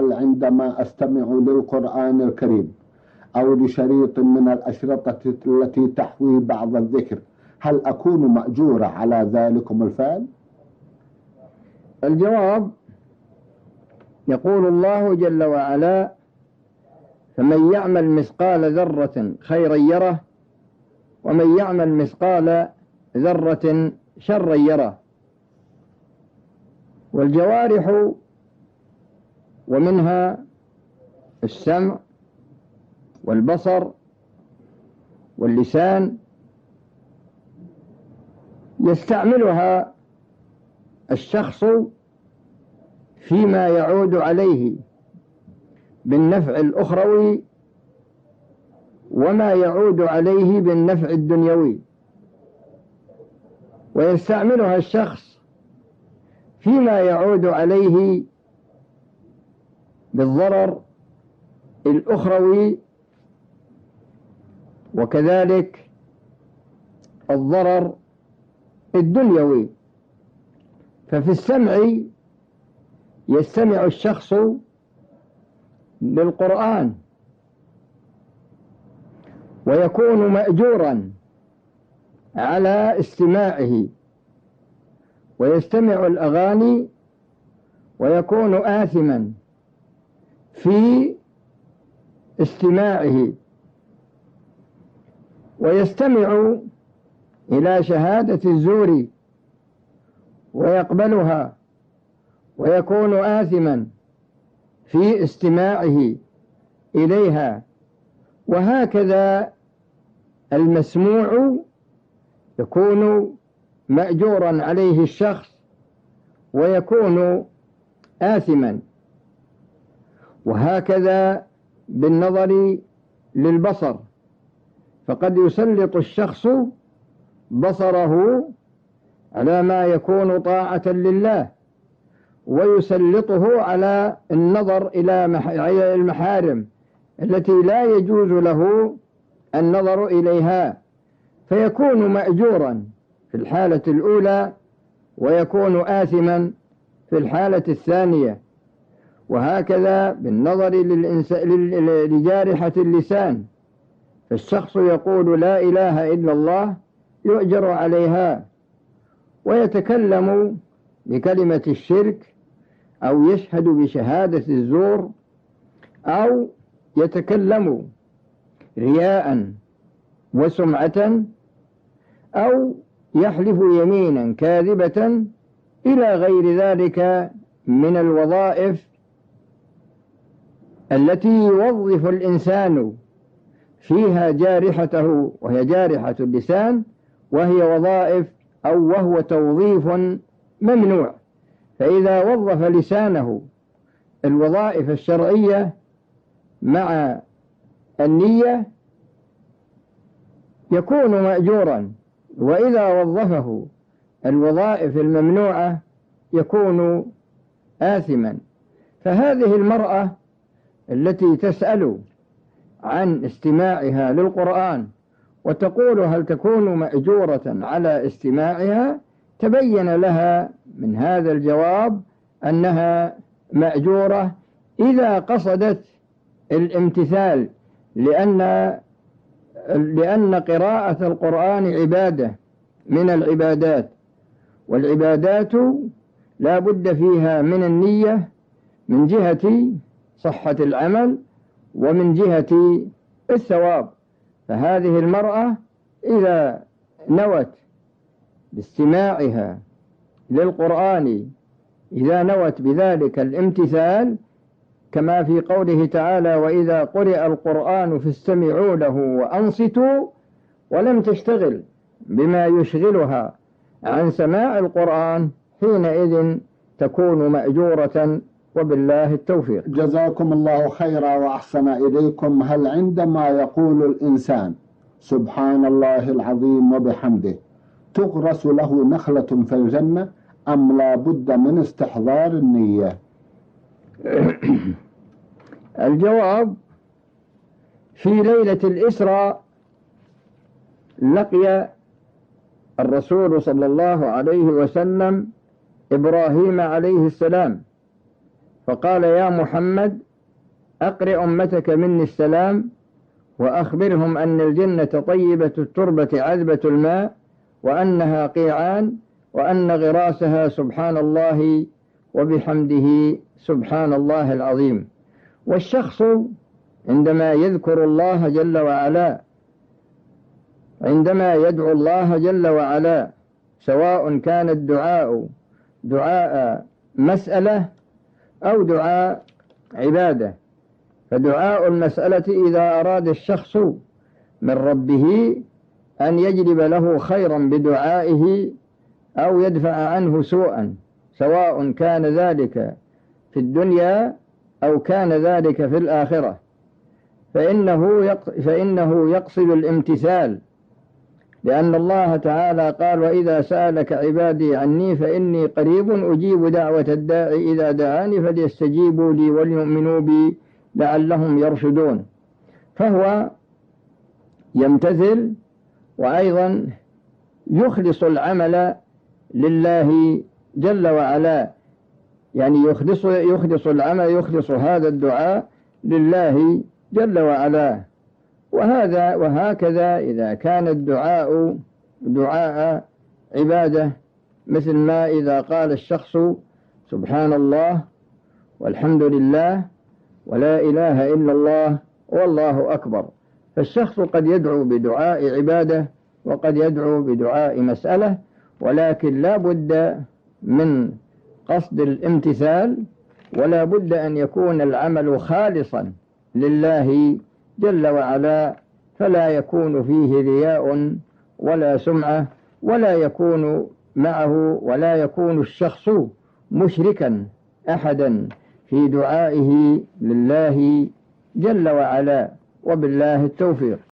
هل عندما أستمع للقرآن الكريم أو لشريط من الأشرطة التي تحوي بعض الذكر هل أكون مأجورة على ذلكم الفعل؟ الجواب: يقول الله جل وعلا: فمن يعمل مثقال ذرة خيرا يره ومن يعمل مثقال ذرة شرا يره. والجوارح ومنها السمع والبصر واللسان يستعملها الشخص فيما يعود عليه بالنفع الأخروي وما يعود عليه بالنفع الدنيوي، ويستعملها الشخص فيما يعود عليه بالضرر الأخروي وكذلك الضرر الدنيوي. ففي السمع يستمع الشخص للقرآن ويكون مأجورا على استماعه، ويستمع الأغاني ويكون آثما في استماعه، ويستمع إلى شهادة الزور ويقبلها ويكون آثما في استماعه إليها. وهكذا المسموع يكون مأجورا عليه الشخص ويكون آثما. وهكذا بالنظر للبصر، فقد يسلط الشخص بصره على ما يكون طاعة لله، ويسلطه على النظر إلى المحارم التي لا يجوز له النظر إليها، فيكون مأجورا في الحالة الأولى ويكون آثما في الحالة الثانية. وهكذا بالنظر لجارحة اللسان، فالشخص يقول لا إله إلا الله يؤجر عليها، ويتكلم بكلمة الشرك أو يشهد بشهادة الزور أو يتكلم رياء وسمعة أو يحلف يمينا كاذبة إلى غير ذلك من الوظائف التي يوظف الإنسان فيها جارحته، وهي جارحة اللسان، وهي وظائف أو وهو توظيف ممنوع. فإذا وظف لسانه الوظائف الشرعية مع النية يكون مأجورا، وإذا وظفه الوظائف الممنوعة يكون آثما. فهذه المرأة التي تسأل عن استماعها للقرآن وتقول هل تكون مأجورة على استماعها، تبين لها من هذا الجواب أنها مأجورة إذا قصدت الامتثال، لأن قراءة القرآن عبادة من العبادات، والعبادات لا بد فيها من النية من جهة صحة العمل ومن جهة الثواب. فهذه المرأة إذا نوت باستماعها للقرآن، إذا نوت بذلك الامتثال، كما في قوله تعالى وإذا قرئ القرآن فاستمعوا له وأنصتوا، ولم تشتغل بما يشغلها عن سماع القرآن، حينئذ تكون مأجورة، وبالله التوفيق. جزاكم الله خيرا وأحسن إليكم. هل عندما يقول الإنسان سبحان الله العظيم وبحمده تغرس له نخلة في الجنة أم لا بد من استحضار النية؟ الجواب: في ليلة الإسراء لقي الرسول صلى الله عليه وسلم إبراهيم عليه السلام، فقال: يا محمد أقرئ أمتك مني السلام، وأخبرهم أن الجنة طيبة التربة عذبة الماء، وأنها قيعان، وأن غراسها سبحان الله وبحمده سبحان الله العظيم. والشخص عندما يذكر الله جل وعلا، عندما يدعو الله جل وعلا، سواء كان الدعاء دعاء مسألة أو دعاء عبادة، فدعاء المسألة إذا أراد الشخص من ربه أن يجلب له خيرا بدعائه أو يدفع عنه سوءا، سواء كان ذلك في الدنيا أو كان ذلك في الآخرة، فإنه يقصد الامتثال، لأن الله تعالى قال: وإذا سألك عبادي عني فإني قريب أجيب دعوة الداعي إذا دعاني فليستجيبوا لي وليؤمنوا بي لعلهم يرشدون. فهو يمتثل، وأيضا يخلص العمل لله جل وعلا، يعني يخلص العمل، يخلص هذا الدعاء لله جل وعلا. وهكذا إذا كان الدعاء دعاء عبادة، مثل ما إذا قال الشخص سبحان الله والحمد لله ولا إله إلا الله والله أكبر، فالشخص قد يدعو بدعاء عبادة وقد يدعو بدعاء مسألة، ولكن لا بد من قصد الامتثال، ولا بد أن يكون العمل خالصا لله جل وعلا، فلا يكون فيه رياء ولا سمعة، ولا يكون معه، ولا يكون الشخص مشركا أحدا في دعائه لله جل وعلا. وبالله التوفيق.